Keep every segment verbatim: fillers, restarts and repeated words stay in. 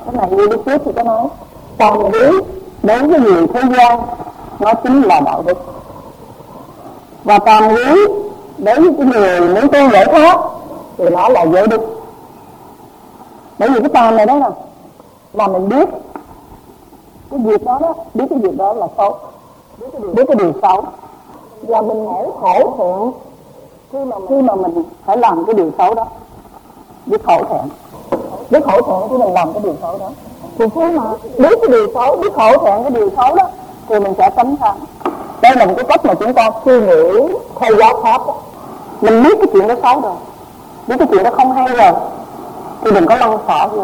Cái này như lúc trước thì có nói tàm quý đối với người thế gian nó chính là đạo đức, và tàm quý đối với cái người muốn tu giải thoát thì nó là giới đức. Bởi vì cái tàm này đó nè, là mình biết cái việc đó đó, biết cái việc đó là xấu, biết cái điều xấu, và mình hãy khổ thẹn khi mà khi mà mình phải làm cái điều xấu đó, biết khổ thẹn, biết khổ thẹn khi mình làm cái điều xấu đó. Thì khi mà biết cái điều xấu, biết khổ thẹn cái điều xấu đó, thì mình sẽ tránh ra. Đây là một cái cách mà chúng ta suy nghĩ theo giáo pháp đó. Mình biết cái chuyện đó xấu rồi, biết cái chuyện đó không hay rồi, thì đừng có lăn xỏ vô.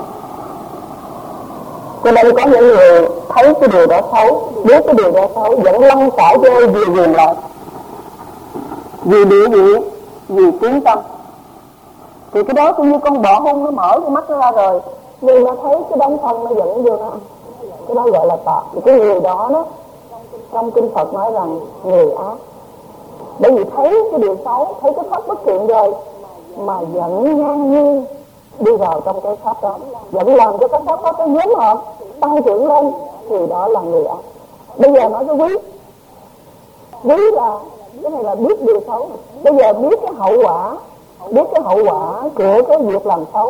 Cho nên có những người thấy cái điều đó xấu, biết cái điều đó xấu, vẫn lăn xỏ vô vì quyền lợi, vì địa vị, vì tiếng tâm. Thì cái đó cũng như con bọ hung, nó mở cái mắt nó ra rồi, nhưng nó thấy cái đống phân nó dẫn vô nó, cái đó gọi là tà. Thì cái người đó đó, trong kinh Phật nói rằng người ác, bởi vì thấy cái điều xấu, thấy cái pháp bất thiện rồi mà vẫn ngang nhiên đi vào trong cái pháp đó, vẫn làm cho cái pháp đó cái nhóm hợp tăng trưởng lên, thì đó là người ác. Bây giờ nói cái quý, quý là cái này là biết điều xấu. Bây giờ biết cái hậu quả, biết cái hậu quả của cái việc làm xấu,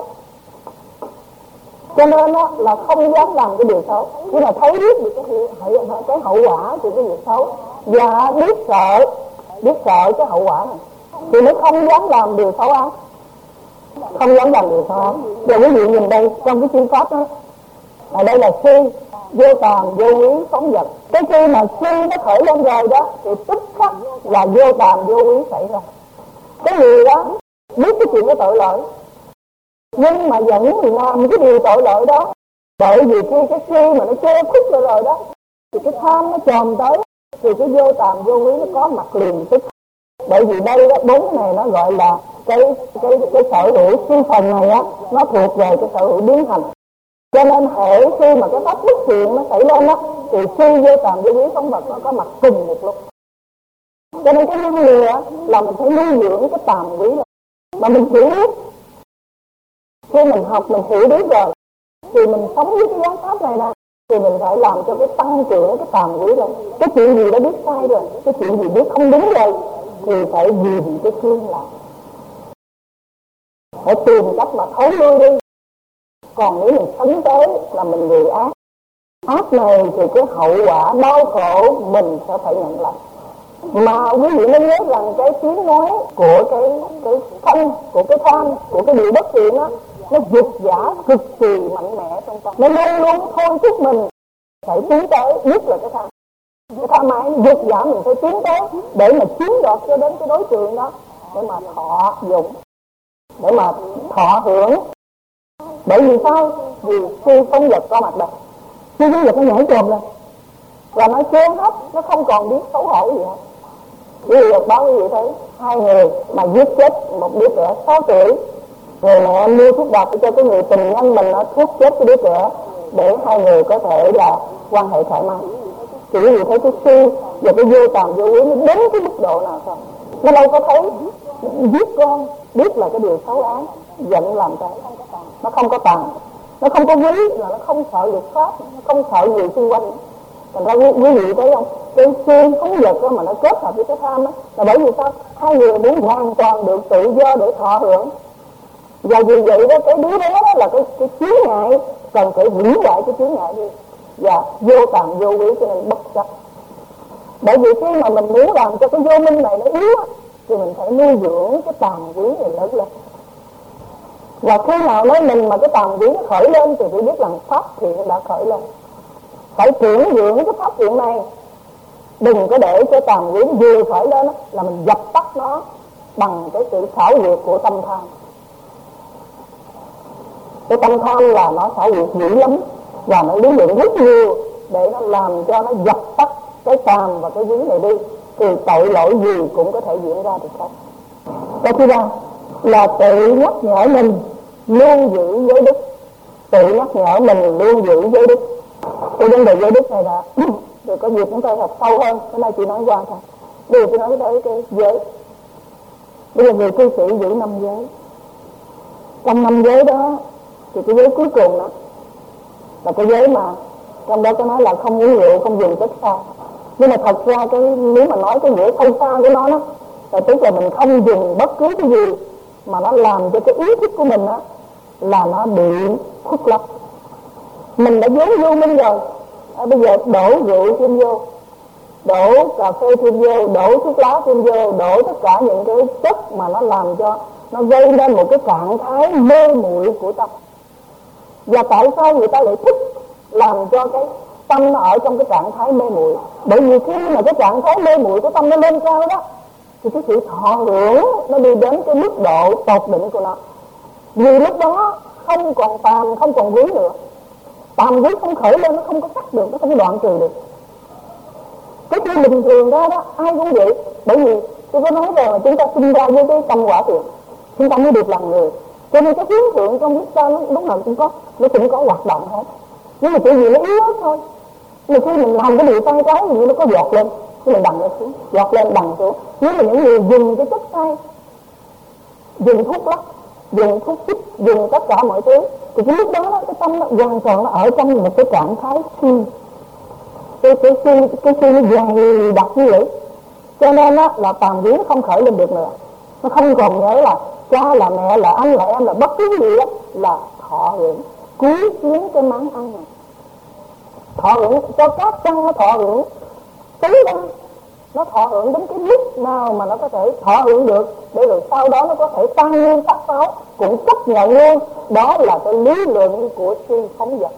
cho nên đó là không dám làm cái điều xấu. Chỉ là thấy biết được cái, cái hậu quả của cái việc xấu, và biết sợ, biết sợ cái hậu quả này, thì mới không dám làm điều xấu ác, không dám làm điều xấu ác. Giờ quý vị nhìn đây trong cái chuyên pháp đó, ở đây là si, vô tàm, vô quý, phóng dật. Cái khi mà si nó khởi lên rồi đó, thì tức khắc là vô tàm, vô quý xảy ra. Cái người đó biết cái chuyện cái tội lỗi, nhưng mà vẫn làm cái điều tội lỗi đó, bởi vì khi cái si mà nó che khuất rồi rồi đó, thì cái tham nó chồm tới, thì cái vô tàm, vô quý nó có mặt liền tức. Bởi vì đây đó, bốn cái này nó gọi là cái cái cái sở hữu si phần này á, nó thuộc về cái sở hữu biến thành. Cho nên hễ khi mà cái pháp bất thiện nó xảy lên á, thì si, vô tàm, vô quý, phóng vật nó có mặt cùng một lúc. Cho nên cái năng lừa là mình phải nuôi dưỡng cái tàm quý này. Mà mình hiểu biết, khi mình học mình hiểu biết rồi, thì mình sống với cái giáo pháp này nè, thì mình phải làm cho cái tăng trưởng cái tàm quý lên. Cái chuyện gì đã biết sai rồi, cái chuyện gì biết không đúng rồi, thì phải dìm cái phương lại, phải tìm cách mà thối lui đi. Còn nếu mình sống tới là mình người ác, ác này thì cái hậu quả đau khổ mình sẽ phải nhận lại. Mà quý vị nên nhớ rằng cái tiếng nói của cái cái thân, của cái tham, của cái điều bất thiện á, nó giật giả cực kỳ mạnh mẽ trong tâm. Nó luôn luôn thôi thúc mình phải tiến tới, nhất là cái tham. Cái tham ái giật giả mình phải tiến tới để mà chiếm đoạt cho đến cái đối tượng đó, để mà thọ dụng, để mà thọ hưởng. Bởi vì sao? Vì si phóng vật có mặt đây, si phóng vật nó nhảy trồm lên và nó chém hết, nó không còn biết xấu hổ gì hết. Quý vị đọc báo quý vị thấy hai người mà giết chết một đứa trẻ sáu tuổi, người mẹ mua thuốc độc cho cái người tình nhân mình, nó thuốc chết cái đứa trẻ để hai người có thể là quan hệ thoải mái. Thì quý vị thấy cái si và cái vô tàm vô quý nó đến cái mức độ nào không? Nó đâu có thấy giết con biết là cái điều xấu ác, giận làm cái nó không có tàn, nó không có quý, là nó không sợ luật pháp, nó không sợ người xung quanh. Thành ra quý, quý vị thấy không, cái si phóng vật đó mà nó kết hợp với cái tham đó, là bởi vì sao? Hai người muốn hoàn toàn được tự do để thọ hưởng, và vì vậy đó cái đứa đó, đó là cái, cái chướng ngại, cần phải hủy hoại cái chướng ngại đi, và vô tàm vô quý, cho nên bất chấp. Bởi vì khi mà mình muốn làm cho cái vô minh này nó yếu thì mình phải nuôi dưỡng cái tàm quý này lớn lên. Và khi nào nói mình mà cái tàm quý nó khởi lên thì phải biết rằng pháp thiện đã khởi lên, phải chuyển dưỡng cái pháp thiện này. Đừng có để cho tàm quý vừa khởi lên là mình dập tắt nó bằng cái sự xảo quyệt của tâm tham. Cái tâm tham là nó xảo quyệt dữ lắm, và nó lý luận rất nhiều để nó làm cho nó dập tắt cái tàm và cái quý này đi, thì tội lỗi gì cũng có thể diễn ra được hết. Cái thứ ba là tự nhắc nhở mình luôn giữ giới đức, tự nhắc nhở mình luôn giữ giới đức. Cái vấn đề giới đức này là rồi có dịp chúng tôi học sâu hơn, cái này chỉ nói qua thôi. Bây giờ tôi nói tới cái giới. Bây giờ người cư sĩ giữ năm giới. Trong năm giới đó thì cái giới cuối cùng đó là cái giới mà trong đó có nói là không uống rượu, không dùng chất xa. Nhưng mà thật ra cái nếu mà nói cái nghĩa sâu xa của nó đó là tức là mình không dùng bất cứ cái gì mà nó làm cho cái ý thức của mình đó là nó bị khuất lấp. Mình đã vốn vô minh rồi, à, bây giờ đổ rượu thêm vô, đổ cà phê thêm vô, đổ thuốc lá thêm vô, đổ tất cả những cái chất mà nó làm cho nó gây nên một cái trạng thái mê muội của tâm. Và tại sao người ta lại thích làm cho cái tâm nó ở trong cái trạng thái mê muội? Bởi vì khi mà cái trạng thái mê muội của tâm nó lên cao đó thì cái sự thọ hưởng nó đi đến cái mức độ tột đỉnh của nó. Vì lúc đó không còn tàm, không còn quý nữa. Tàm quý không khởi lên, nó không có cắt được, nó không có đoạn trừ được. Cái khi bình thường ra đó ai cũng vậy. Bởi vì tôi có nói rồi là chúng ta sinh ra với cái tâm quả thiện, chúng ta mới được làm người. Cho nên cái hướng thượng trong chúng ta nó lúc nào cũng có, nó cũng có hoạt động hết. Nhưng mà chỉ vì nó yếu thôi. Mà khi mình làm cái điều sai trái thì nó có giọt lên, thì mình đằng nó xuống, giọt lên đằng xuống. Nếu mà những người dùng cái chất sai, dùng thuốc lắc, dùng thuốc chích, dùng tất cả mọi thứ, thì cái lúc đó, đó cái tâm nó hoàn toàn nó ở trong một cái trạng thái suy, cái cái suy cái suy nó dày đặc như vậy. Cho nên đó, là tàm quý nó không khởi lên được nữa. Nó không còn nhớ là cha là mẹ là anh là em là bất cứ gì đó, là thọ hưởng cúi xuống cái món ăn này, thọ hưởng cho các căn nó thọ hưởng tới đó, nó thọ hưởng đến cái mức nào mà nó có thể thọ hưởng được, để rồi sau đó nó có thể tăng nguyên sắc pháo cũng chấp nhận luôn. Đó là cái lý luận của suy phóng dật.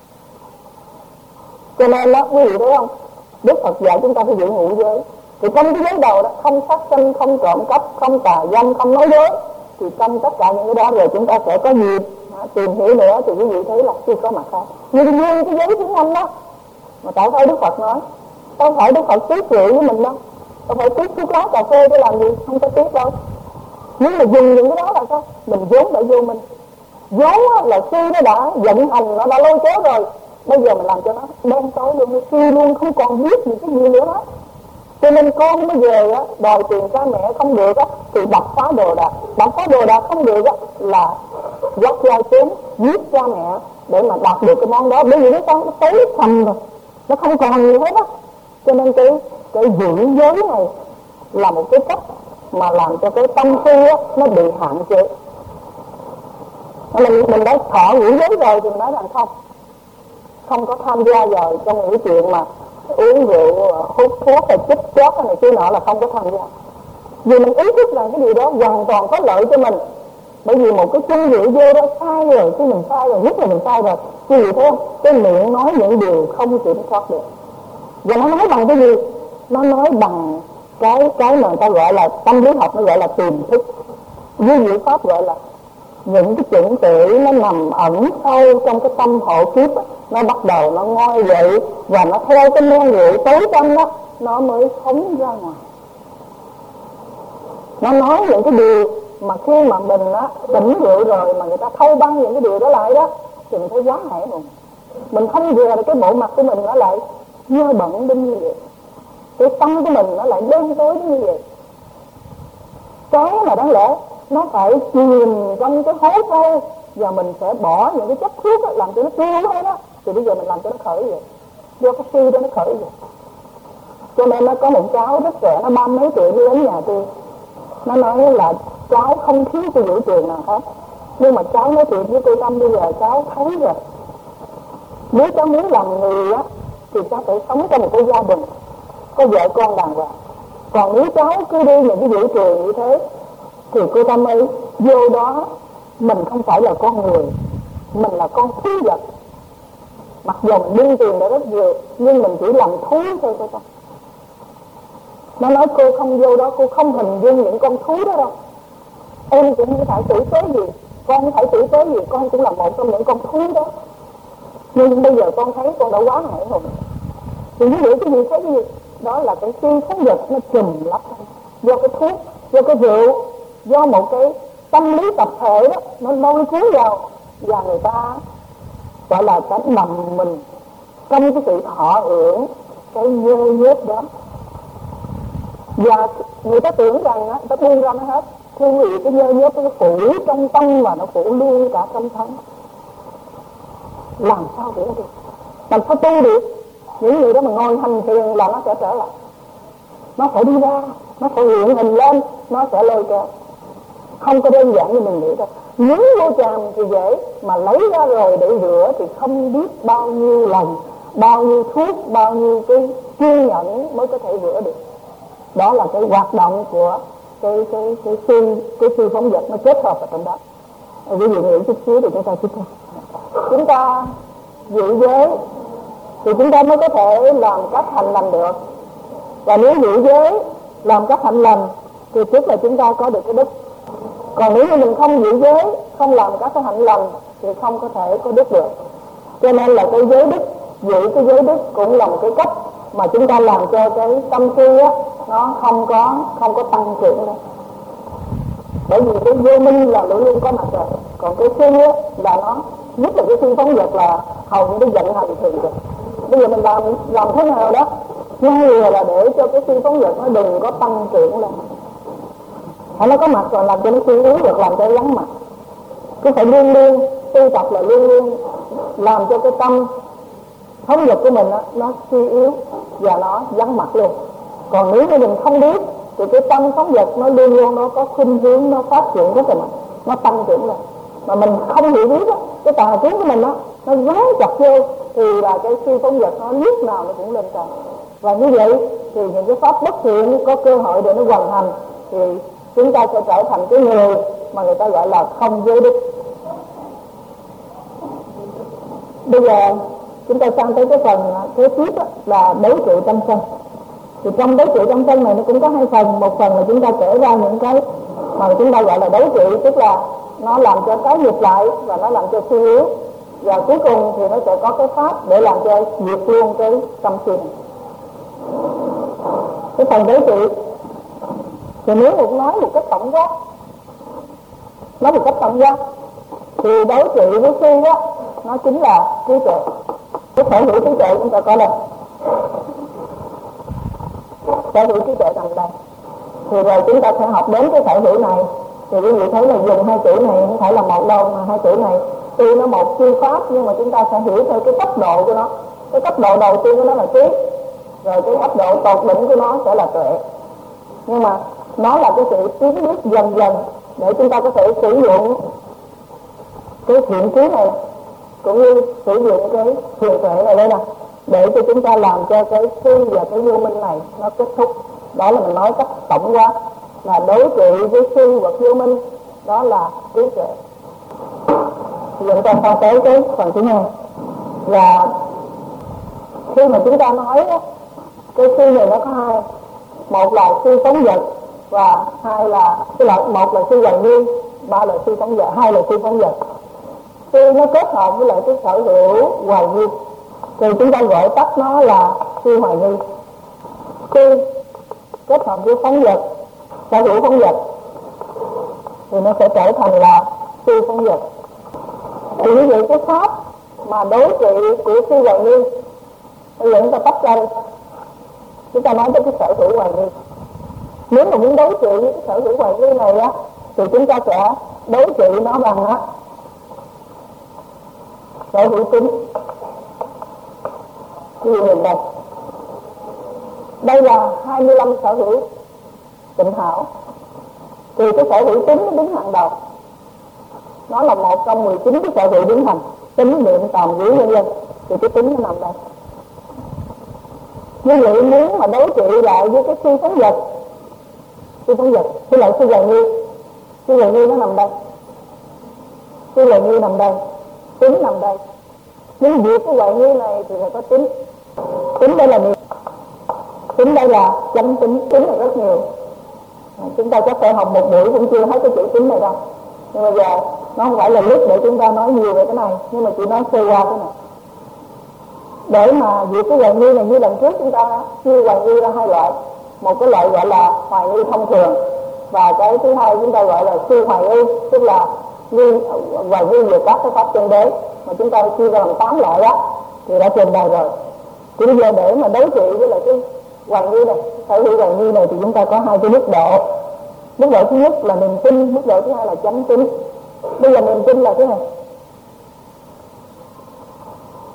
Cho nên đó quý vị thấy không, Đức Phật dạy chúng ta phải giữ ngũ giới. Thì trong cái giới đầu đó không sát sanh, không trộm cắp, không tà dâm, không nói dối. Thì trong tất cả những cái đó rồi chúng ta sẽ có dịp tìm hiểu nữa thì quý vị thấy là chưa có mặt khác. Nhưng riêng cái giới thứ năm đó mà tại sao Đức Phật nói, đâu phải Đức Phật tiếc rượu với mình đâu, đâu phải tiếc thuốc lá cà phê để làm gì, không có tiếc đâu. Nhưng mà dùng những cái đó là sao? Mình vốn đã vô mình, vốn là suy nó đã vận hành, nó đã lôi kéo rồi. Bây giờ mình làm cho nó đen tối luôn, nó suy luôn, không còn biết những cái gì nữa hết. Cho nên con mới về á, đòi tiền cha mẹ không được á, thì đập phá đồ đạc, đập phá đồ đạc không được á, là dắt dao chém giết cha mẹ để mà đạt được cái món đó. Bởi vì cái con nó tối thầm rồi, nó không còn gì hết á. Cho nên cái cái giữ giới này là một cái cách mà làm cho cái tâm tư á nó bị hạn chế. Mình mình đã thọ giữ giới rồi thì mình nói rằng không, không có tham gia vào trong những chuyện mà uống rượu, hút thuốc hay chích chót cái này kia nọ là không có tham gia. Vì mình ý thức rằng cái điều đó hoàn toàn có lợi cho mình. Bởi vì một cái chung rượu vô đó sai rồi, khi mình sai rồi, nhất là mình sai rồi. Quý vị thấy không? Cái miệng nói những điều không kiểm soát được. Và nó nói bằng cái gì? Nó nói bằng cái cái mà người ta gọi là tâm lý học, nó gọi là tiềm thức. Với vị pháp gọi là những cái chuẩn tự nó nằm ẩn sâu trong cái tâm hộ kiếp đó. Nó bắt đầu nó ngoi dậy và nó theo cái men rượu tối tâm đó, nó mới phóng ra ngoài. Nó nói những cái điều mà khi mà mình á tỉnh rượu rồi mà người ta thâu băng những cái điều đó lại đó thì mình thấy quá hãi hùng. Mình không vừa được cái bộ mặt của mình nó lại nhơ bẩn đến như vậy, cái tâm của mình nó lại đen tối đến như vậy. Cái mà đáng lẽ nó phải chìm trong cái hố sâu và mình sẽ bỏ những cái chất thuốc đó, làm cho nó tiêu hết đó, thì bây giờ mình làm cho nó khởi vậy, do cái suy đó nó khởi vậy. Cho nên nó có một cháu rất trẻ, nó ba mấy tuổi đi đến nhà tôi, nó nói là cháu không thiếu cái vũ trường nào hết, nhưng mà cháu nói chuyện với cô Tâm bây giờ cháu thấy rồi, nếu cháu muốn làm người á thì cháu phải sống trong một cái gia đình có vợ con đàng hoàng. Còn nếu cháu cứ đi những cái vũ trường như thế thì cô Tâm ơi, vô đó mình không phải là con người, mình là con thú vật. Mặc dù mình biên tiền đã rất nhiều nhưng mình chỉ làm thú thôi cô Tâm. Nó nói cô không vô đó, cô không hình dung những con thú đó đâu. Em cũng không phải tử tế gì, con không phải tử tế gì, con cũng là một trong những con thú đó. Nhưng bây giờ con thấy con đã quá hại hùng. Thì ví dụ cái gì thấy cái gì? Đó là cái suy phóng dật nó trùm lấp do cái thuốc, do cái rượu, do một cái tâm lý tập thể đó nó lôi cuốn vào, và người ta gọi là cái nằm mình trong cái sự thọ hưởng cái nhơ nhớp đó. Và người ta tưởng rằng á, người ta buông ra nó hết, thưa quý vị, cái nhơ nhớp nó phủ trong tâm và nó phủ luôn cả tâm thân. làm sao rửa được, làm sao tu được. Những người đó mà ngồi hành thiền là nó sẽ trở lại, nó sẽ đi ra, nó sẽ hiện hình lên, nó sẽ lôi kéo. Không có đơn giản như mình nghĩ đâu. Nhúng vô tràm thì dễ, mà lấy ra rồi để rửa thì không biết bao nhiêu lần, bao nhiêu thuốc, bao nhiêu cái kiên nhẫn mới có thể rửa được. Đó là cái hoạt động của cái cái cái sư cái sư phóng dật nó kết hợp ở trong đó. Ví dụ nghĩ chút xíu thì chúng ta tiếp theo. Chúng ta giữ giới thì chúng ta mới có thể làm các hành lành được. Và nếu giữ giới làm các hành lành thì tức là chúng ta có được cái đức. Còn nếu như mình không giữ giới, không làm các cái hạnh lành thì không có thể có đức được. Cho nên là cái giới đức, giữ cái giới đức cũng là một cái cách mà chúng ta làm cho cái tâm tư á nó không có không có tăng trưởng nữa. Bởi vì cái vô minh là luôn luôn có mặt rồi. Còn cái si á là nó, nhất là cái si phóng dật là hầu như nó vận hành thường rồi. Bây giờ mình làm làm thế nào đó ngăn ngừa là để cho cái si phóng dật nó đừng có tăng trưởng lên. Phải nó có mặt rồi làm cho nó suy yếu được, làm cho nó vắng mặt. Cứ phải luôn luôn tu tập là luôn luôn làm cho cái tâm phóng dật của mình đó, nó suy yếu và nó vắng mặt luôn. Còn nếu như mình không biết thì cái tâm phóng dật nó luôn luôn nó có khuynh hướng nó phát triển rất là mạnh, nó tăng trưởng lên. Mà mình không hiểu biết đó, cái tà kiến của mình đó, nó dán chặt vô thì là cái si phóng dật nó lúc nào nó cũng lên cao. Và như vậy thì những cái pháp bất thiện có cơ hội để nó hoàn thành thì chúng ta sẽ trở thành cái người mà người ta gọi là không giới đức. Bây giờ chúng ta sang tới cái phần kế tiếp là đấu trị tâm sân. Thì trong đấu trị tâm sân này nó cũng có hai phần. Một phần là chúng ta kể ra những cái mà chúng ta gọi là đấu trị, tức là nó làm cho cái nghiệp lại và nó làm cho suy yếu. Và cuối cùng thì nó sẽ có cái pháp để làm cho diệt luôn cái tâm si này. Cái phần đấu trị thì nếu một nói một cách tổng quát, nói một cách tổng quát thì đấu trị với si đó nó chính là trí tuệ. Cái sở hữu trí tuệ chúng ta có đây, sở hữu trí tuệ nằm đây. Thì rồi chúng ta sẽ học đến cái sở hữu này. Thì quý vị thấy là dùng hai chữ này không phải là một đâu, mà hai chữ này tuy nó một chư pháp nhưng mà chúng ta sẽ hiểu theo cái cấp độ của nó. Cái cấp độ đầu tiên của nó là trí, rồi cái cấp độ tột đỉnh của nó sẽ là tuệ. Nhưng mà nó là cái sự tiến bước dần dần để chúng ta có thể sử dụng cái thiện trí này cũng như sử dụng cái thiện tuệ này đây nè, để cho chúng ta làm cho cái si và cái vô minh này nó kết thúc. Đó là mình nói cách tổng quát là đối trị với si và vô minh, đó là trí tuệ. Thì chúng ta sang tới cái phần thứ hai là khi mà chúng ta nói đó, cái si này nó có hai, một là si phóng dật và hai là cái loại một là si hoài nghi, ba là si phóng dật, hai là si phóng dật. Si nó kết hợp với lại cái sở hữu hoài nghi thì chúng ta gọi tắt nó là si hoài nghi. Si kết hợp với phóng dật, sở hữu phóng dật thì nó sẽ trở thành là si phóng dật. Thì như vậy cái pháp mà đối trị của si hoài nghi, bây giờ chúng ta tách ra, chúng ta nói tới cái sở hữu hoài nghi. Nếu mà muốn đối trị với cái sở hữu hoài nghi này á thì chúng ta sẽ đối trị nó bằng á sở hữu tính. Ví dụ mình đây, đây là hai mươi lăm sở hữu tịnh hảo thì cái sở hữu tính nó đứng hàng đầu. Nó là một trong mười chín cái sở hữu đứng hành, tính, niệm, tàm, giới, vân vân. Thì cái tính nó nằm đây. Như vậy muốn mà đối trị lại với cái si phóng dật, si phóng dật thì lại si hoài nghi, si hoài nghi nó nằm đây, si hoài nghi nằm đây, tính nằm đây. Nhưng việc cái hoài nghi này thì phải có tính. Tính đây là niệm, tính đây là chánh tính, tính là rất nhiều. Chúng ta chắc phải học một buổi cũng chưa hết cái chữ tính này đâu. Nhưng mà giờ nó không phải là lúc để chúng ta nói nhiều về cái này, nhưng mà chỉ nói sơ qua cái này. Để mà việc cái hoài nghi này như lần trước chúng ta chia hoài nghi ra hai loại. Một cái loại gọi là hoài nghi thông thường, và cái thứ hai chúng ta gọi là siêu hoài nghi, tức là nghi, hoài nghi về các cái pháp chân đế, mà chúng ta chia ra làm tám loại đó thì đã trình bày rồi. Thì bây giờ để mà đối trị với lại cái hoài nghi này, sở hữu hoài nghi này thì chúng ta có hai cái mức độ. Mức độ thứ nhất là niềm tin, mức độ thứ hai là chánh tín. Bây giờ niềm tin là thế này.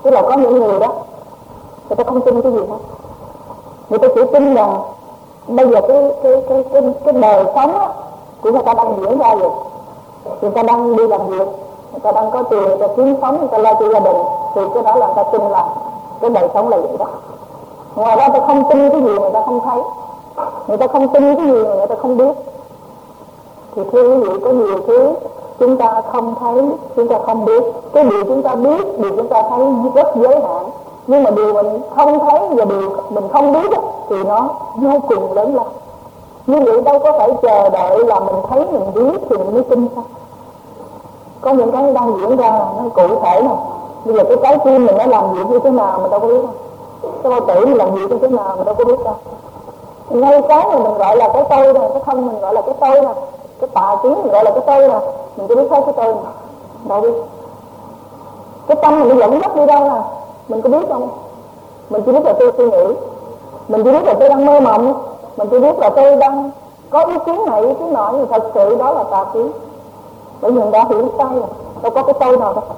Tức là có những người đó người ta không tin cái gì hết, người ta chỉ tin rằng bây giờ cái cái cái cái, cái đời sống á của người ta đang diễn ra rồi, người ta đang đi làm việc, người ta đang có tiền, người ta kiếm sống, người ta lo cho gia đình, thì cái đó là người ta tin là cái đời sống là vậy đó. Ngoài ra người ta không tin cái gì người ta không thấy, người ta không tin cái gì mà người ta không biết. Thì thưa quý vị, có nhiều thứ chúng ta không thấy, chúng ta không biết. Cái điều chúng ta biết, điều chúng ta thấy rất giới hạn, nhưng mà điều mình không thấy và điều mình không biết thì nó vô cùng lớn lao. Như vậy đâu có phải chờ đợi là mình thấy mình biết thì mình mới tin sao? Có những cái đang diễn ra nó cụ thể nè. Bây giờ cái trái tim mình nó làm việc như thế nào mình đâu có biết đâu. Cái bao tử mình làm việc như thế nào mình đâu có biết đâu. Ngay cái mà mình gọi là cái tôi nè, cái thân mình gọi là cái tôi nè, cái tà kiến mình gọi là cái tôi nè, mình có biết thấy cái tôi nè? Đâu biết. Cái tâm mình nó dẫn dắt đi đâu nè, mình có biết không? Mình chỉ biết là tôi suy nghĩ, mình chỉ biết là tôi đang mơ mộng, mình chỉ biết là tôi đang có ý kiến này ý kiến nọ, nhưng thật sự đó là tà kiến. Bởi vì mình đã hiểu sai rồi, đâu có cái tôi nào đâu.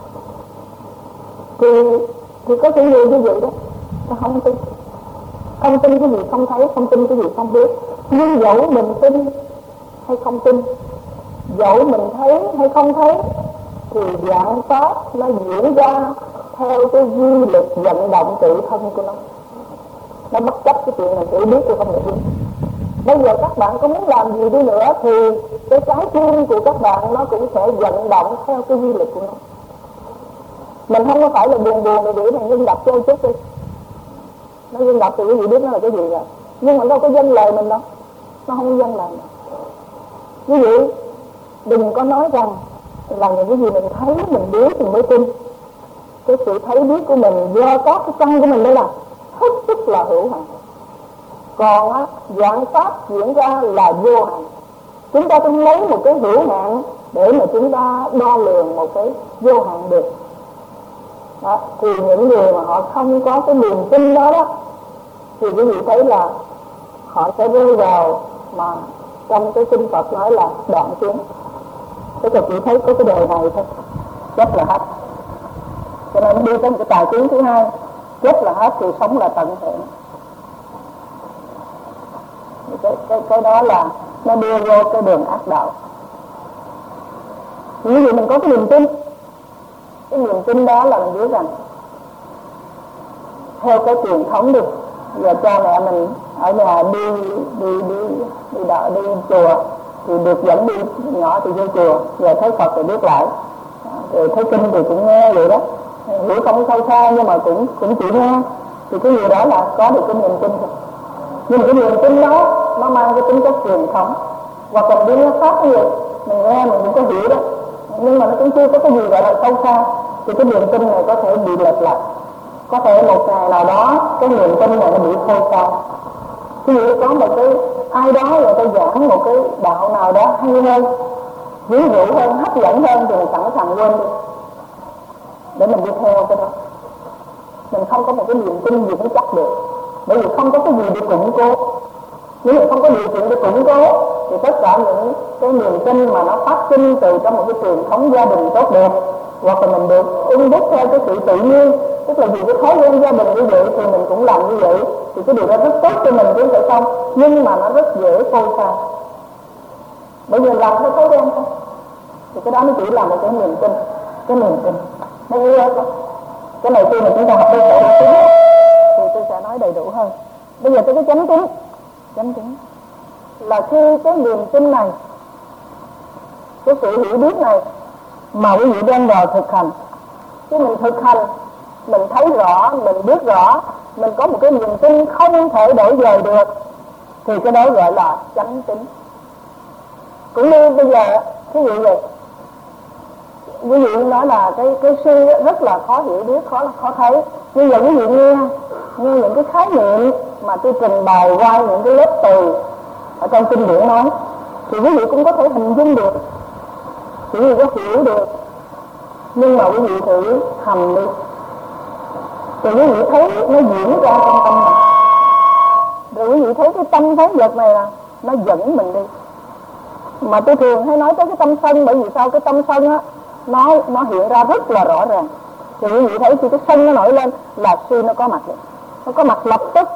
Thì, thì có những người như vậy đó, ta không tin. Không tin cái gì không thấy, không tin cái gì không biết. Nhưng dẫu mình tin hay không tin, dẫu mình thấy hay không thấy, thì dạng pháp nó diễn ra theo cái duy lực vận động tự thân của nó. Nó bất chấp cái chuyện này tự biết tôi không được biết. Bây giờ các bạn có muốn làm gì đi nữa thì cái trái tim của các bạn nó cũng sẽ vận động theo cái duy lực của nó. Mình không có phải là buồn buồn để để mình nhân đập chơi chết đi. Nó dân đập thì quý vị biết nó là cái gì rồi, nhưng mà đâu có dân lời mình đâu, nó không dân lời mình. Quý vị đừng có nói rằng là những cái gì mình thấy mình biết mình mới tin. Cái sự thấy biết của mình do có cái căn của mình đây là hết sức là hữu hạn. Còn á, dạng pháp diễn ra là vô hạn. Chúng ta không lấy một cái hữu hạn để mà chúng ta đo lường một cái vô hạn được. Đó, thì những người mà họ không có cái niềm tin đó đó, thì quý vị thấy là họ sẽ rơi vào mà trong cái kinh Phật nói là đoạn kiến. Tức là chỉ thấy có cái đời này thôi, chết là hết. Cho nên đi tới một cái tài kiến thứ hai, chết là hết thì sống là tận hưởng. Cái, cái, cái đó là nó đưa vô cái đường ác đạo. Như vậy mình có cái niềm tin. Cái niềm tin đó là mình biết rằng theo cái truyền thống đi, giờ cha mẹ mình ở nhà đi đi đi đi đợi đi chùa thì được dẫn đi nhỏ thì vô chùa, giờ thấy Phật thì biết lại, rồi thấy kinh thì cũng nghe vậy đó, hiểu không sâu xa nhưng mà cũng cũng chịu nghe, thì cái gì đó là có được cái niềm tin rồi. Nhưng mà cái niềm tin đó nó mang cái tính chất truyền thống, hoặc là đi nó khác cái gì mình nghe mình cũng có hiểu đó, nhưng mà nó cũng chưa có cái gì gọi là sâu xa, thì cái niềm tin này có thể bị lệch lạc. Có thể một ngày nào đó cái niềm tin này nó bị khô khan. Ví dụ có một cái ai đó người ta giảng một cái đạo nào đó hay hơn, ví dụ hơn, hấp dẫn hơn thì mình sẵn sàng quên đi để mình đi theo cái đó. Mình không có một cái niềm tin gì nó chắc được, bởi vì không có cái gì để củng cố. Nếu mình không có điều kiện để củng cố thì tất cả những cái niềm tin mà nó phát sinh từ trong một cái truyền thống gia đình tốt đẹp, hoặc là mình được ưng đúc theo cái sự tự nhiên, tức là vì cái thói quen gia đình như vậy thì mình cũng làm như vậy, thì cái điều đó rất tốt cho mình chứ phải không, nhưng mà nó rất dễ phôi pha, bởi vì làm theo thói quen thôi. Thì cái đó nó chỉ là một cái niềm tin, cái niềm tin nó yếu ớt. Cái này khi mà chúng ta học cơ sở đạo tính thì tôi sẽ nói đầy đủ hơn. Bây giờ tôi cái chánh tín, chánh tín là khi cái niềm tin này, cái sự hiểu biết này mà quý vị đem vào thực hành. Khi mình thực hành, mình thấy rõ, mình biết rõ, mình có một cái niềm tin không thể đổi dời được, thì cái đó gọi là chánh tín. Cũng như bây giờ ví dụ vậy, quý vị nói là cái cái suy rất là khó hiểu biết, khó khó thấy. Bây giờ quý vị nghe nghe những cái khái niệm mà tôi trình bày qua những cái lớp từ ở trong kinh điển nói, thì quý vị cũng có thể hình dung được, quý vị có hiểu được. Nhưng mà quý vị thử hành đi, thì quý vị thấy nó diễn ra trong tâm mình, rồi quý vị thấy cái tâm thấy vật này là nó dẫn mình đi. Mà tôi thường hay nói tới cái tâm sân, bởi vì sao? Cái tâm sân á, nó nó hiện ra rất là rõ ràng. Thì quý vị thấy khi cái sân nó nổi lên là suy nó có mặt rồi, nó có mặt lập tức.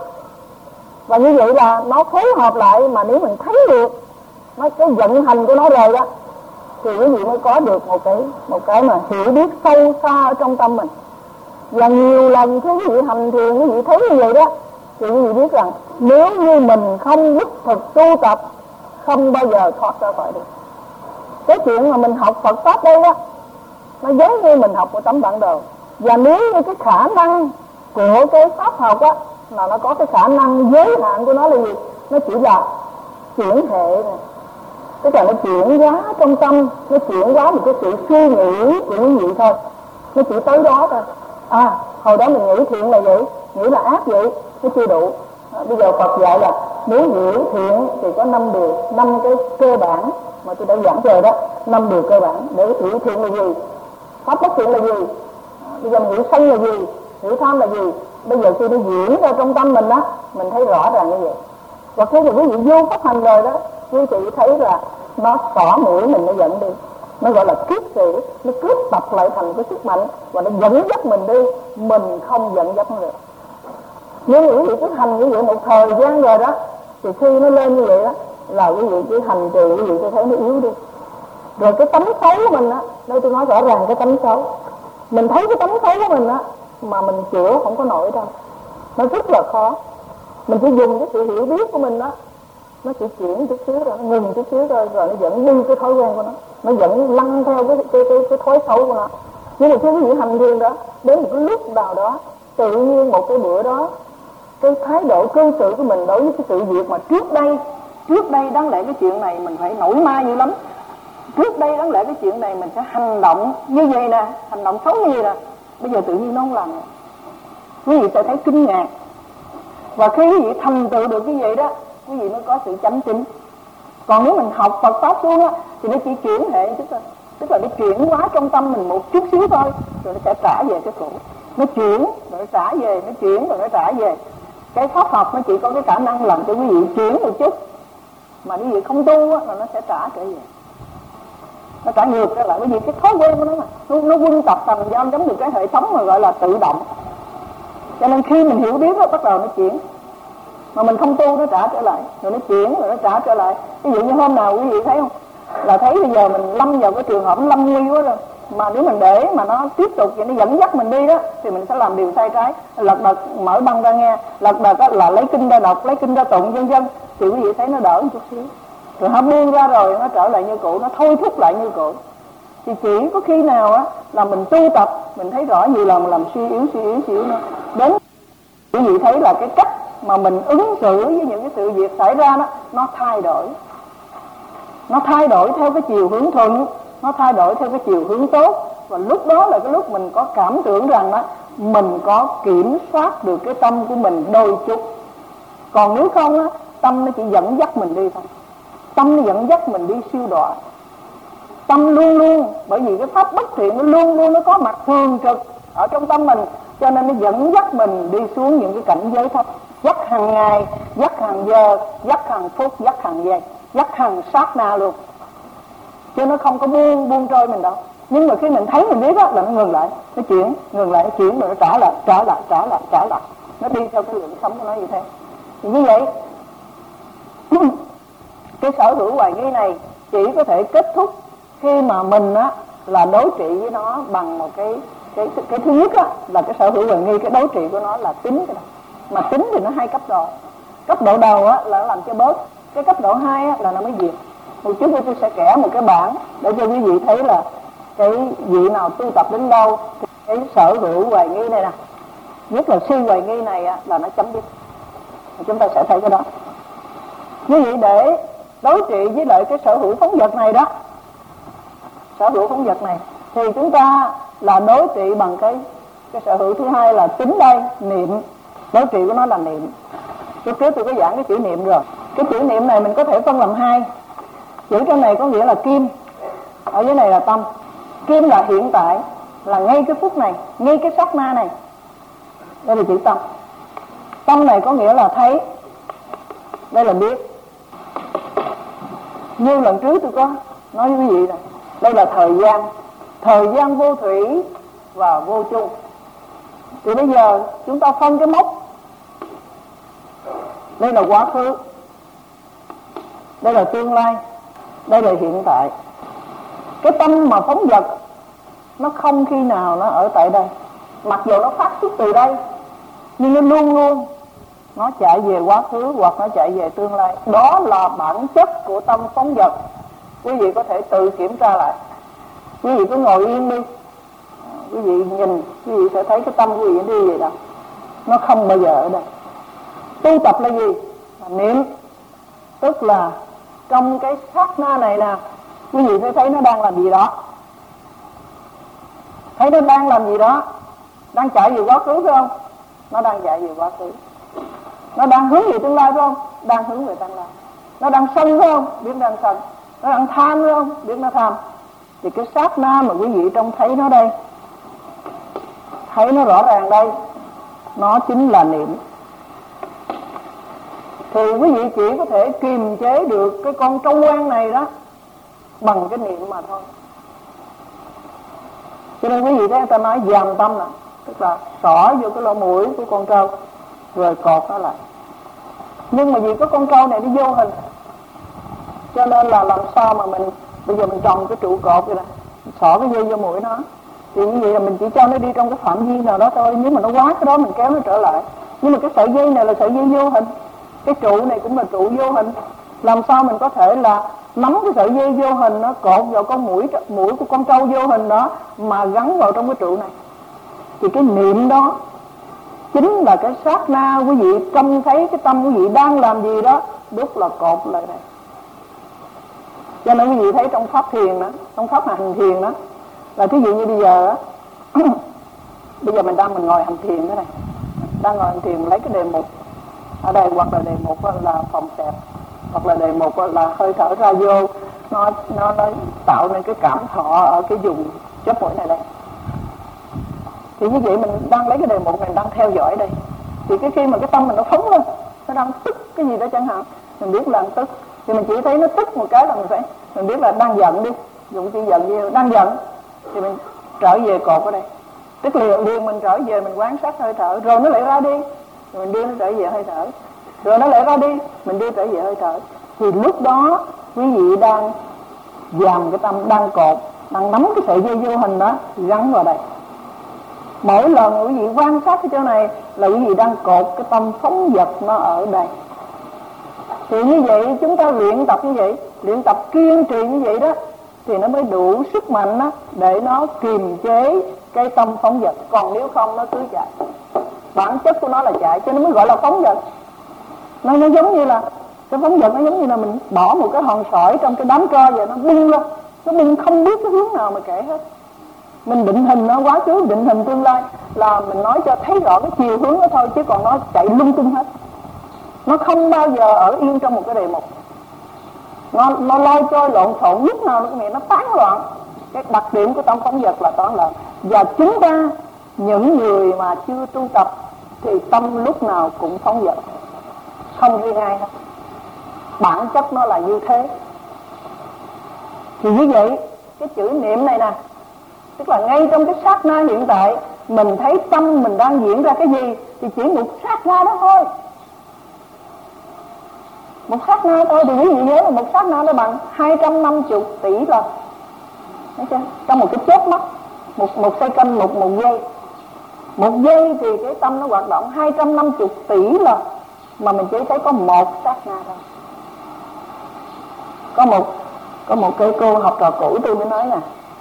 Và như vậy là nó phối hợp lại, mà nếu mình thấy được nó cái vận hành của nó rồi đó thì quý vị mới có được một cái một cái mà hiểu biết sâu xa ở trong tâm mình. Và nhiều lần khi quý vị hành thiền, quý vị thấy như vậy đó thì quý vị biết rằng nếu như mình không đích thực tu tập, không bao giờ thoát ra khỏi được. Cái chuyện mà mình học Phật pháp đây đó, nó giống như mình học một tấm bản đồ. Và nếu như cái khả năng của cái pháp học á, mà nó có cái khả năng giới hạn của nó là gì? Nó chỉ là chuyển hệ này, tức là nó chuyển hóa trong tâm, nó chuyển hóa một cái sự suy nghĩ của quý vị thôi, nó chỉ tới đó thôi. À, hồi đó mình nghĩ thiện là vậy, nghĩ là ác vậy, nó chưa đủ. À, bây giờ Phật dạy là nếu hiểu thiện thì có năm điều, năm cái cơ bản mà tôi đã giảng rồi đó, năm điều cơ bản để hiểu thiện là gì, pháp bất thiện là gì. À, bây giờ mình hiểu sân là gì, hiểu tham là gì. Bây giờ khi nó diễn ra trong tâm mình đó, mình thấy rõ ràng như vậy. Và khi mà quý vị vô pháp hành rồi đó, quý vị thấy là nó xỏ mũi mình, nó dẫn đi, nó gọi là kiết sử, nó cướp tập lại thành cái sức mạnh và nó dẫn dắt mình đi, mình không dẫn dắt nó được. Nếu quý vị cứ hành như vậy một thời gian rồi đó, thì khi nó lên như vậy đó là quý vị cứ hành trì, quý vị sẽ thấy nó yếu đi. Rồi cái tánh xấu của mình á, đây tôi nói rõ ràng cái tánh xấu, mình thấy cái tánh xấu của mình á mà mình chữa không có nổi đâu, nó rất là khó. Mình chỉ dùng cái sự hiểu biết của mình đó, nó chỉ chuyển chút xíu rồi, nó ngừng chút xíu rồi, rồi nó dẫn đi cái thói quen của nó, nó dẫn lăn theo cái cái cái, cái thói xấu của nó. Nhưng mà khi quý vị hành thiền đó, đến một cái lúc nào đó, tự nhiên một cái bữa đó, cái thái độ cư xử của mình đối với cái sự việc mà trước đây, trước đây đáng lẽ cái chuyện này mình phải nổi ma dữ lắm, trước đây đáng lẽ cái chuyện này mình sẽ hành động như vậy nè, hành động xấu như vậy nè, bây giờ tự nhiên nó không làm nữa. Quý vị sẽ thấy kinh ngạc. Và khi quý vị thành tựu được như vậy đó, quý vị mới có sự chánh chính. Còn nếu mình học Phật pháp xuống á, thì nó chỉ chuyển hệ chút thôi, tức là nó chuyển hóa trong tâm mình một chút xíu thôi, rồi nó sẽ trả về cái cũ. Nó chuyển rồi nó trả về, nó chuyển rồi nó trả về. Cái pháp học nó chỉ có cái khả năng làm cho quý vị chuyển một chút, mà quý vị không tu á là nó sẽ trả trở về, nó trả ngược ra lại. Bởi vì cái thói quen của nó mà nó, nó quân tập thành ra giống như cái hệ thống mà gọi là tự động. Cho nên khi mình hiểu biết đó, bắt đầu nó chuyển, mà mình không tu nó trả trở lại, rồi nó chuyển rồi nó trả trở lại. Ví dụ như hôm nào quý vị thấy không, là thấy bây giờ mình lâm vào cái trường hợp nó lâm nguy quá rồi, mà nếu mình để mà nó tiếp tục thì nó dẫn dắt mình đi đó, thì mình sẽ làm điều sai trái. Lật đật mở băng ra nghe, lật đật là lấy kinh ra đọc, lấy kinh ra tụng vân vân, thì quý vị thấy nó đỡ một chút xíu, rồi nó buông ra rồi nó trở lại như cũ, nó thôi thúc lại như cũ. Thì chỉ có khi nào á là mình tu tập, mình thấy rõ nhiều lần làm suy yếu suy yếu suy yếu nữa, đến quý vị thấy là cái cách mà mình ứng xử với những cái sự việc xảy ra đó, nó thay đổi, nó thay đổi theo cái chiều hướng thuận, nó thay đổi theo cái chiều hướng tốt. Và lúc đó là cái lúc mình có cảm tưởng rằng đó, mình có kiểm soát được cái tâm của mình đôi chút. Còn nếu không á, tâm nó chỉ dẫn dắt mình đi thôi, tâm nó dẫn dắt mình đi siêu đọa. Tâm luôn luôn, bởi vì cái pháp bất thiện nó luôn luôn nó có mặt thường trực ở trong tâm mình, cho nên nó dẫn dắt mình đi xuống những cái cảnh giới thấp, dắt hàng ngày, dắt hàng giờ, dắt hàng phút, dắt hàng giây, dắt hàng sát na luôn, chứ nó không có buông buông trôi mình đâu. Nhưng mà khi mình thấy mình biết đó, là nó ngừng lại, nó chuyển, ngừng lại, nó chuyển rồi nó trả lại, trả lại, trả lại, trả lại, nó đi theo cái lượng sống của nó như thế. Thì như vậy cái sở hữu hoài nghi này chỉ có thể kết thúc khi mà mình á là đối trị với nó bằng một cái cái cái, cái thứ nhất á là cái sở hữu hoài nghi, cái đối trị của nó là tính cái đó. Mà tính thì nó hai cấp độ. Cấp độ đầu á là nó làm cho bớt, cái cấp độ hai á là nó mới diệt. Một chút nữa tôi sẽ kể một cái bảng để cho quý vị thấy là cái vị nào tu tập đến đâu thì cái sở hữu hoài nghi này nè, nhất là si hoài nghi này á, là nó chấm dứt. Thì chúng ta sẽ thấy cái đó. Như vậy để đối trị với lại cái sở hữu phóng vật này đó, sở hữu phóng vật này thì chúng ta là đối trị bằng cái cái sở hữu thứ hai là tính đây, niệm. Đối trị của nó là niệm. Trước trước tôi có giảng cái chữ niệm rồi. Cái chữ niệm này mình có thể phân làm hai. Chữ trong này có nghĩa là kim, ở dưới này là tâm. Kim là hiện tại, là ngay cái phút này, ngay cái sát na này. Đây là chữ tâm. Tâm này có nghĩa là thấy, đây là biết. Như lần trước tôi có nói với quý vị này, đây là thời gian. Thời gian vô thủy và vô chung. Thì bây giờ chúng ta phân cái mốc, đây là quá khứ, đây là tương lai, đây là hiện tại. Cái tâm mà phóng dật nó không khi nào nó ở tại đây, mặc dù nó phát xuất từ đây, nhưng nó luôn luôn nó chạy về quá khứ hoặc nó chạy về tương lai. Đó là bản chất của tâm phóng dật. Quý vị có thể tự kiểm tra lại. Quý vị cứ ngồi yên đi, quý vị nhìn, quý vị sẽ thấy cái tâm quý vị đi vậy đâu, nó không bao giờ ở đây. Tu tập là gì? Là niệm. Tức là trong cái sát na này nè, quý vị sẽ thấy nó đang làm gì đó, thấy nó đang làm gì đó, đang chạy về quá khứ phải không? Nó đang chạy về quá khứ. Nó đang hướng về tương lai phải không? Đang hướng về tương lai. Nó đang sân phải không? Biết đang sân. Nó đang tham phải không? Biết nó tham. Thì cái sát na mà quý vị trông thấy nó đây, thấy nó rõ ràng đây, nó chính là niệm. Thì quý vị chỉ có thể kiềm chế được cái con trâu quan này đó bằng cái niệm mà thôi. Cho nên quý vị thấy người ta nói giàm tâm nè, tức là xỏ vô cái lỗ mũi của con trâu rồi cột nó lại. Nhưng mà vì có con trâu này nó vô hình, cho nên là làm sao mà mình bây giờ mình trồng cái trụ cột vậy nè, xỏ cái dây vô mũi nó, thì như vậy là mình chỉ cho nó đi trong cái phạm vi nào đó thôi. Nếu mà nó quá cái đó mình kéo nó trở lại. Nhưng mà cái sợi dây này là sợi dây vô hình, cái trụ này cũng là trụ vô hình. Làm sao mình có thể là nắm cái sợi dây vô hình nó cột vào con mũi mũi của con trâu vô hình đó mà gắn vào trong cái trụ này? Thì cái niệm đó chính là cái sát na quý vị trông thấy cái tâm quý vị đang làm gì đó, đúc là cột lại đây. Cho nên quý vị thấy trong pháp thiền đó, trong pháp hành thiền đó, là ví dụ như bây giờ á, bây giờ mình đang mình ngồi hành thiền thế này, đang ngồi hành thiền lấy cái đề mục ở đây, hoặc là đề mục là phòng xẹp, hoặc là đề mục là hơi thở ra vô, nó nó nó tạo nên cái cảm thọ ở cái vùng chóp mũi này đây. Thì như vậy mình đang lấy cái đề mục, mình đang theo dõi đây. Thì cái khi mà cái tâm mình nó phóng lên, nó đang tức cái gì đó chẳng hạn, mình biết là tức, thì mình chỉ thấy nó tức một cái là mình phải mình biết là đang giận đi, dùng chữ giận gì, đang giận thì mình trở về cột ở đây, tức là liền mình trở về mình quan sát hơi thở, rồi nó lại ra đi, rồi mình đưa nó trở về hơi thở, rồi nó lại ra đi, mình đưa trở về hơi thở. Thì lúc đó quý vị đang dàn cái tâm, đang cột, đang nắm cái sợi dây vô hình đó gắn vào đây. Mỗi lần quý vị quan sát cái chỗ này là quý vị đang cột cái tâm phóng dật nó ở đây. Thì như vậy chúng ta luyện tập như vậy, luyện tập kiên trì như vậy đó, thì nó mới đủ sức mạnh đó để nó kiềm chế cái tâm phóng dật. Còn nếu không nó cứ chạy, bản chất của nó là chạy, cho nên mới gọi là phóng dật. Nó, nó giống như là cái phóng dật, nó giống như là mình bỏ một cái hòn sỏi trong cái đám tro vậy, nó bung lên, nó bung không biết cái hướng nào mà kể hết. Mình định hình nó quá khứ, định hình tương lai là mình nói cho thấy rõ cái chiều hướng đó thôi, chứ còn nó chạy lung tung hết. Nó không bao giờ ở yên trong một cái đề mục, nó nó lôi trôi lộn xộn, lúc nào nó cũng nó tán loạn. Cái đặc điểm của tâm phóng dật là tán loạn. Và chúng ta những người mà chưa tu tập thì tâm lúc nào cũng phóng dật, không riêng ai hết, bản chất nó là như thế. Thì như vậy cái chữ niệm này nè, tức là ngay trong cái sát na hiện tại mình thấy tâm mình đang diễn ra cái gì, thì chỉ một sát na đó thôi, một sát na thôi. Thì quý vị nhớ là một sát na nó bằng hai trăm năm mươi tỷ lần, thấy chưa? Trong một cái chớp mắt, một một giây canh, một một giây, một giây thì cái tâm nó hoạt động hai trăm năm mươi tỷ lần, mà mình chỉ thấy có một sát na thôi. Có một có một cái cô học trò cũ tôi mới nói nè,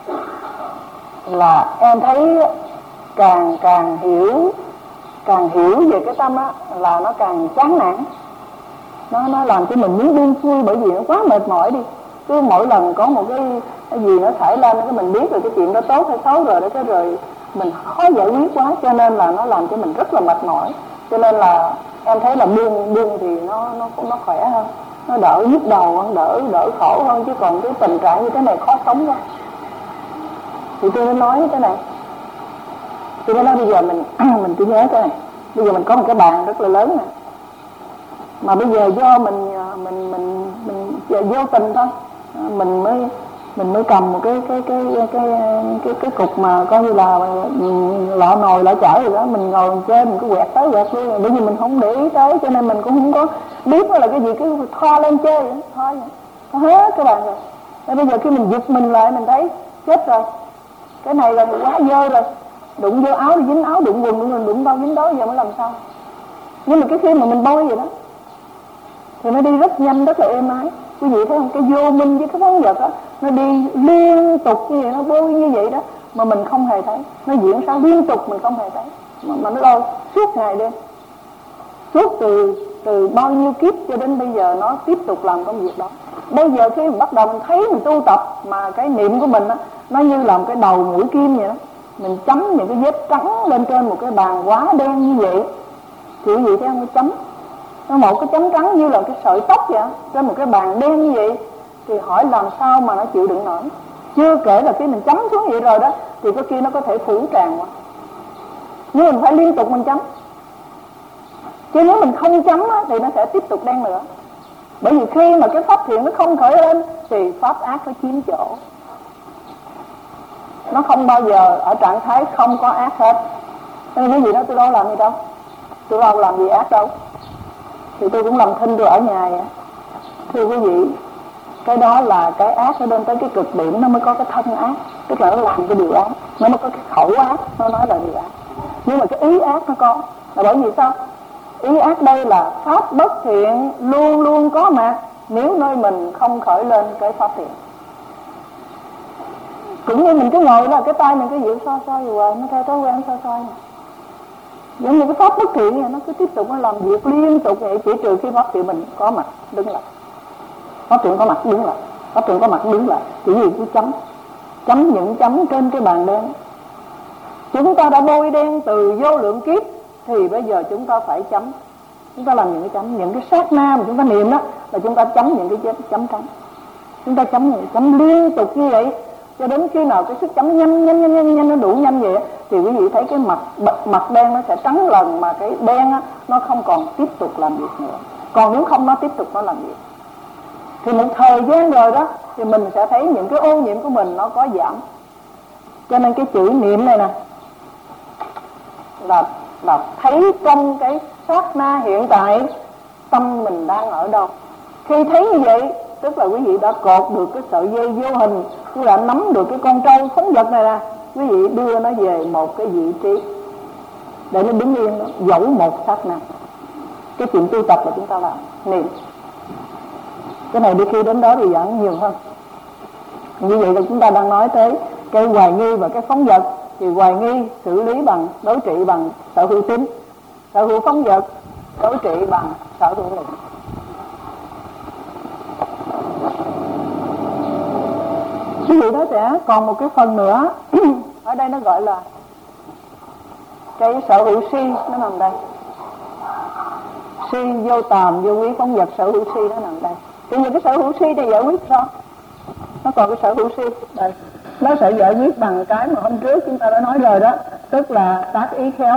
là em thấy càng càng hiểu càng hiểu về cái tâm á là nó càng chán nản, nó nó làm cho mình muốn buông xuôi, bởi vì nó quá mệt mỏi đi. Cứ mỗi lần có một cái, cái gì nó xảy lên cái mình biết rồi cái chuyện đó tốt hay xấu rồi đó, cái rồi mình khó giải quyết quá, cho nên là nó làm cho mình rất là mệt mỏi. Cho nên là em thấy là buông buông thì nó nó nó khỏe hơn, nó đỡ nhức đầu hơn, đỡ đỡ khổ hơn, chứ còn cái tình trạng như thế này khó sống quá. Thì tôi mới nói thế này, tôi mới nói bây giờ mình mình chỉ nhớ cái này, bây giờ mình có một cái bàn rất là lớn nè, mà bây giờ do mình mình mình mình vô tình thôi, mình mới mình mới cầm một cái cái cái cái cái cái, cái cục mà coi như là lọ nồi lọ chảo gì đó, mình ngồi trên mình cứ quẹt tới quẹt đi, bởi vì mình không để ý tới cho nên mình cũng không có biết nó là cái gì, cứ thoa lên chơi vậy, thoa vậy nó hết các bạn rồi. Nên bây giờ khi mình giật mình lại mình thấy chết rồi, cái này là quá dơ rồi, đụng vô áo thì dính áo, đụng quần đụng, đụng đâu dính đó, giờ mới làm sao. Nhưng mà cái khi mà mình bôi vậy đó thì nó đi rất nhanh, rất là êm ái. Quý vị thấy không, cái vô minh với cái phóng vật đó nó đi liên tục như vậy, nó bôi như vậy đó mà mình không hề thấy, nó diễn ra liên tục mình không hề thấy, mà, mà nó đâu suốt ngày đêm, suốt từ từ bao nhiêu kiếp cho đến bây giờ nó tiếp tục làm công việc đó. Bây giờ khi mình bắt đầu mình thấy mình tu tập mà cái niệm của mình đó, nó như là một cái đầu mũi kim vậy đó, mình chấm những cái vết trắng lên trên một cái bàn quá đen như vậy, thì quý vị thấy không, cái chấm nó một cái chấm trắng như là cái sợi tóc vậy trên một cái bàn đen như vậy, thì hỏi làm sao mà nó chịu đựng nổi. Chưa kể là khi mình chấm xuống vậy rồi đó thì cái kia nó có thể phủ tràn qua, nhưng mình phải liên tục mình chấm, chứ nếu mình không chấm á, thì nó sẽ tiếp tục đen nữa. Bởi vì khi mà cái pháp thiện nó không khởi lên thì pháp ác nó chiếm chỗ, nó không bao giờ ở trạng thái không có ác hết. Nên cái gì đó tôi đâu làm gì đâu, tôi đâu làm gì ác đâu, thì tôi cũng làm thinh tôi ở nhà vậy. Thưa quý vị, cái đó là cái ác nó đến tới cái cực điểm nó mới có cái thân ác, tức là nó làm cái điều ác, nó mới có cái khẩu ác, nó nói là điều ác. Nhưng mà cái ý ác nó có, là bởi vì sao? Ý ác đây là pháp bất thiện luôn luôn có mặt nếu nơi mình không khởi lên cái pháp thiện. Cũng như mình cứ ngồi là cái tay mình cứ giữ so so rồi hoài, nó theo thói quen so so này. Giống như cái pháp bất thiện này, nó cứ tiếp tục nó làm việc liên tục vậy, chỉ trừ khi pháp thiện mình có mặt đứng lại, pháp thiện có mặt đứng lại, pháp thiện có mặt đứng lại, chỉ gì cứ chấm, chấm những chấm trên cái bàn đen. Chúng ta đã bôi đen từ vô lượng kiếp thì bây giờ chúng ta phải chấm, chúng ta làm những cái chấm, những cái sát na mà chúng ta niệm đó là chúng ta chấm những cái chấm trắng, chúng ta chấm những chấm liên tục như vậy cho đến khi nào cái sức chấm nhanh nhanh nhanh nhanh nhanh nó đủ nhanh vậy thì quý vị thấy cái mặt mặt đen nó sẽ trắng lần, mà cái đen á nó không còn tiếp tục làm việc nữa. Còn nếu không nó tiếp tục nó làm việc thì một thời gian rồi đó thì mình sẽ thấy những cái ô nhiễm của mình nó có giảm. Cho nên cái chữ niệm này nè là là thấy trong cái sát na hiện tại tâm mình đang ở đâu. Khi thấy như vậy tức là quý vị đã cột được cái sợi dây vô hình, quý vị đã nắm được cái con trâu phóng vật này nè, quý vị đưa nó về một cái vị trí để nó đứng yên đó, dẫu một sát na. Cái chuyện tu tập là chúng ta làm niệm. Cái này đi khi đến đó thì giảng nhiều hơn. Như vậy là chúng ta đang nói tới cái hoài nghi và cái phóng vật. Thì hoài nghi xử lý bằng đối trị bằng sở hữu tín, sở hữu phóng vật đối trị bằng sở hữu niệm. Quý vị đó sẽ còn một cái phần nữa ở đây nó gọi là cái sở hữu si, nó nằm đây. Si vô tàm vô quý phóng vật, sở hữu si nó nằm đây. Thì những cái sở hữu si thì giải quyết sao? Nó còn cái sở hữu si đây, nó sẽ giải quyết bằng cái mà hôm trước chúng ta đã nói rồi đó, tức là tác ý khéo,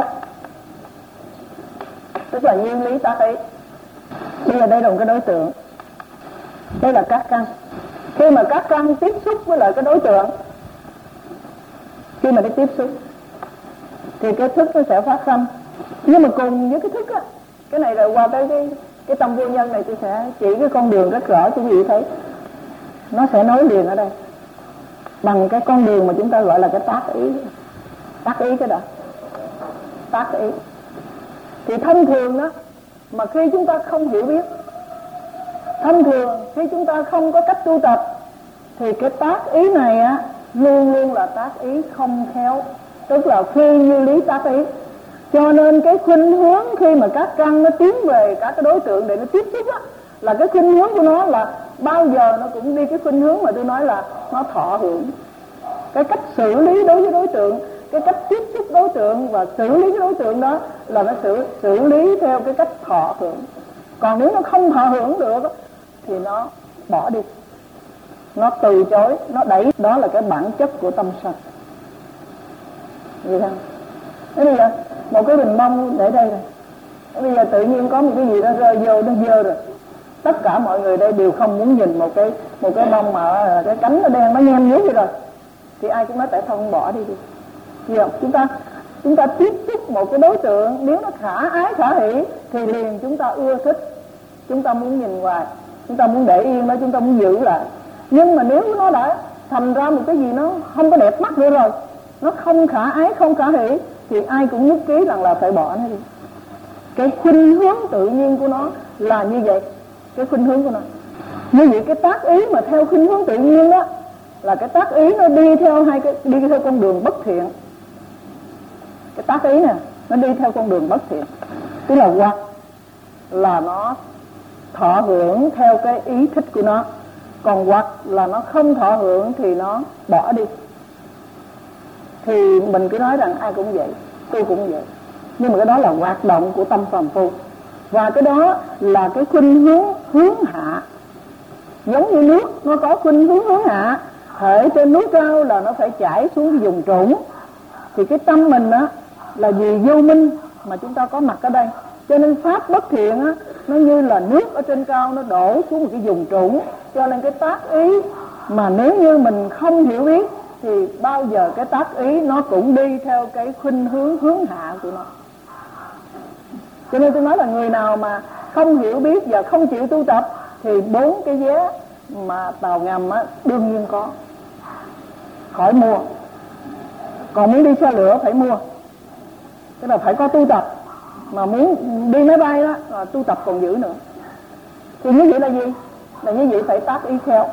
tức là nguyên lý tác ý. Bây giờ đây là một cái đối tượng, đây là các căn. Khi mà các căn tiếp xúc với lại cái đối tượng, khi mà nó tiếp xúc thì cái thức nó sẽ phát sinh. Nhưng mà cùng với cái thức á, cái này là qua tới cái cái tâm vô nhân này tôi sẽ chỉ cái con đường rất rõ cho quý vị thấy. Nó sẽ nối liền ở đây bằng cái con đường mà chúng ta gọi là cái tác ý. Tác ý cái đó, tác ý. Thì thông thường đó, mà khi chúng ta không hiểu biết, thông thường khi chúng ta không có cách tu tập, thì cái tác ý này á luôn luôn là tác ý không khéo, tức là phi như lý tác ý. Cho nên cái khuynh hướng khi mà các căn nó tiến về các cái đối tượng để nó tiếp xúc á, là cái khuynh hướng của nó là bao giờ nó cũng đi cái khuynh hướng mà tôi nói là nó thọ hưởng. Cái cách xử lý đối với đối tượng, cái cách tiếp xúc đối tượng và xử lý cái đối tượng đó là nó xử, xử lý theo cái cách thọ hưởng. Còn nếu nó không thọ hưởng được thì nó bỏ đi, nó từ chối, nó đẩy. Đó là cái bản chất của tâm sân. Vậy không? Thế bây giờ một cái bình bông để đây rồi, bây giờ tự nhiên có một cái gì đó rơi vô, nó dơ rồi, Tất cả mọi người đây đều không muốn nhìn một cái một cái bông mà cái cánh nó đen nó nhem nhuốc vậy rồi, thì ai cũng nói tại sao không bỏ đi đi. Hiểu không? Chúng ta chúng ta tiếp xúc một cái đối tượng, nếu nó khả ái khả hỷ thì liền chúng ta ưa thích, chúng ta muốn nhìn hoài, chúng ta muốn để yên nó, chúng ta muốn giữ lại. Nhưng mà nếu nó đã thành ra một cái gì nó không có đẹp mắt nữa rồi, nó không khả ái không khả hỷ, thì ai cũng nhất trí rằng là phải bỏ nó đi. Cái khuynh hướng tự nhiên của nó là như vậy, cái khuynh hướng của nó như vậy. Cái tác ý mà theo khuynh hướng tự nhiên đó là cái tác ý nó đi theo hai cái đi theo con đường bất thiện. Cái tác ý nè, nó đi theo con đường bất thiện, tức là hoặc là nó thọ hưởng theo cái ý thích của nó, còn hoặc là nó không thọ hưởng thì nó bỏ đi. Thì mình cứ nói rằng ai cũng vậy, tôi cũng vậy, nhưng mà cái đó là hoạt động của tâm phàm phu, và cái đó là cái khuynh hướng hướng hạ. Giống như nước nó có khuynh hướng hướng hạ, hễ trên núi cao là nó phải chảy xuống vùng trũng. Thì cái tâm mình á là vì vô minh mà chúng ta có mặt ở đây, cho nên pháp bất thiện á nó như là nước ở trên cao nó đổ xuống một cái vùng trũng. Cho nên cái tác ý mà nếu như mình không hiểu biết thì bao giờ cái tác ý nó cũng đi theo cái khuynh hướng hướng hạ của nó. Cho nên tôi nói là người nào mà không hiểu biết và không chịu tu tập thì bốn cái vé mà tàu ngầm á đương nhiên có, khỏi mua. Còn muốn đi xe lửa phải mua, tức là phải có tu tập. Mà muốn đi máy bay đó là tu tập còn giữ nữa. Thì như vậy là gì? Là như vậy phải tác ý khéo.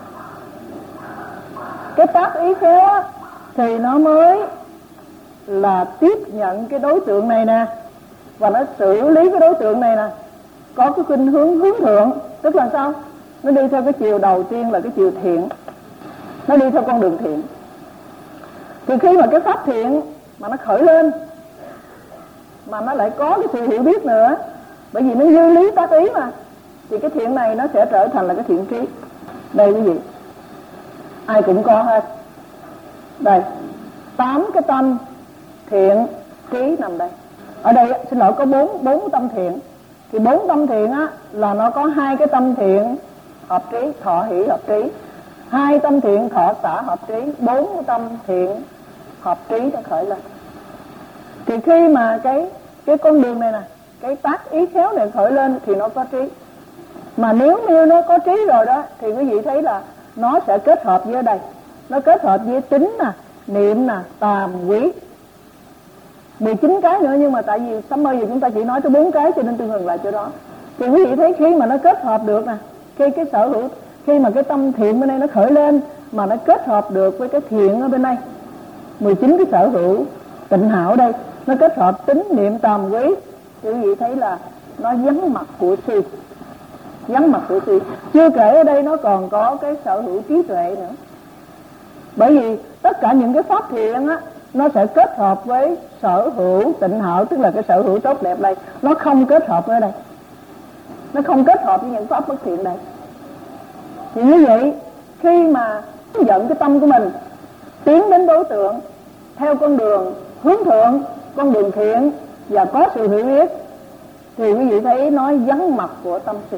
Cái tác ý khéo á thì nó mới là tiếp nhận cái đối tượng này nè, và nó xử lý cái đối tượng này nè có cái khuynh hướng hướng thượng. Tức là sao? Nó đi theo cái chiều đầu tiên là cái chiều thiện, nó đi theo con đường thiện. Thì khi mà cái pháp thiện mà nó khởi lên, mà nó lại có cái sự hiểu biết nữa, bởi vì nó dư lý tác ý mà, thì cái thiện này nó sẽ trở thành là cái thiện trí. Đây quý vị, ai cũng có hết. Đây, tám cái tâm thiện trí nằm đây. Ở đây xin lỗi có bốn bốn tâm thiện. Thì bốn tâm thiện á là nó có hai cái tâm thiện hợp trí, thọ hỷ hợp trí, hai tâm thiện thọ xả hợp trí, bốn tâm thiện hợp trí nó khởi lên. Thì khi mà cái cái con đường này nè, cái tác ý khéo này khởi lên thì nó có trí. Mà nếu như nó có trí rồi đó thì quý vị thấy là nó sẽ kết hợp với đây, nó kết hợp với tính nè, niệm nè, tàm, quý, mười chín cái nữa. Nhưng mà tại vì sớm mơ giờ chúng ta chỉ nói tới bốn cái cho nên tôi ngừng lại chỗ đó. Thì quý vị thấy khi mà nó kết hợp được nè, khi cái sở hữu, khi mà cái tâm thiện bên đây nó khởi lên mà nó kết hợp được với cái thiện ở bên đây, mười chín cái sở hữu tịnh hảo đây, nó kết hợp tính niệm tàm quý, thì quý vị thấy là nó vắng mặt của si, vắng mặt của si. Chưa kể ở đây nó còn có cái sở hữu trí tuệ nữa. Bởi vì tất cả những cái pháp thiện á nó sẽ kết hợp với sở hữu tịnh hảo, tức là cái sở hữu tốt đẹp đây, nó không kết hợp ở đây, nó không kết hợp với những pháp bất thiện đây. Thì như vậy khi mà dẫn cái tâm của mình tiến đến đối tượng theo con đường hướng thượng, con đường thiện và có sự hiểu biết, thì quý vị thấy nó vắng mặt của tâm si.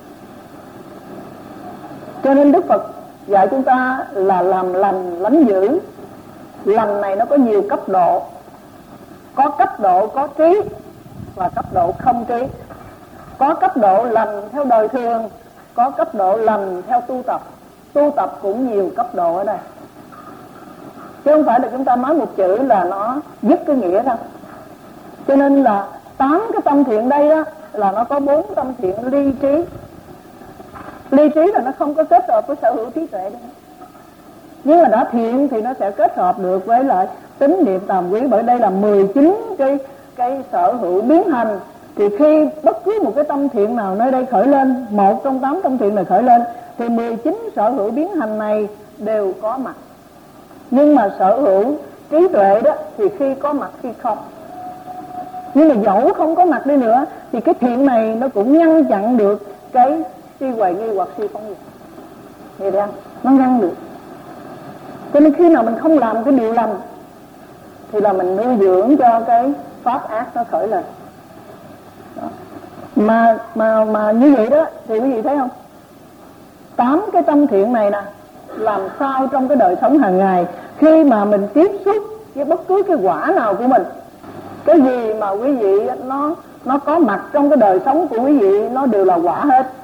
Cho nên Đức Phật dạy chúng ta là làm lành lánh dữ. Lành này nó có nhiều cấp độ, có cấp độ có trí và cấp độ không trí. Có cấp độ lành theo đời thường, có cấp độ lành theo tu tập. Tu tập cũng nhiều cấp độ ở đây, chứ không phải là chúng ta nói một chữ là nó dứt cái nghĩa đâu. Cho nên là tám cái tâm thiện đây đó là nó có bốn tâm thiện ly trí. Ly trí là nó không có kết hợp với sở hữu trí tuệ đâu. Nhưng mà đã thiện thì nó sẽ kết hợp được với lại tính niệm tàm quý. Bởi đây là mười chín cái, cái sở hữu biến hành. Thì khi bất cứ một cái tâm thiện nào nơi đây khởi lên, một trong tám tâm thiện này khởi lên, thì mười chín sở hữu biến hành này đều có mặt. Nhưng mà sở hữu trí tuệ đó thì khi có mặt khi không. Nhưng mà dẫu không có mặt đi nữa thì cái thiện này nó cũng ngăn chặn được cái si hoài nghi hoặc si phóng dật. Vậy đấy, nó ngăn được. Cho nên khi nào mình không làm cái điều lành thì là mình nuôi dưỡng cho cái pháp ác nó khởi lên. Đó. Mà mà mà như vậy đó thì quý vị thấy không? Tám cái tâm thiện này nè, làm sao trong cái đời sống hàng ngày, khi mà mình tiếp xúc với bất cứ cái quả nào của mình, cái gì mà quý vị nó nó có mặt trong cái đời sống của quý vị nó đều là quả hết.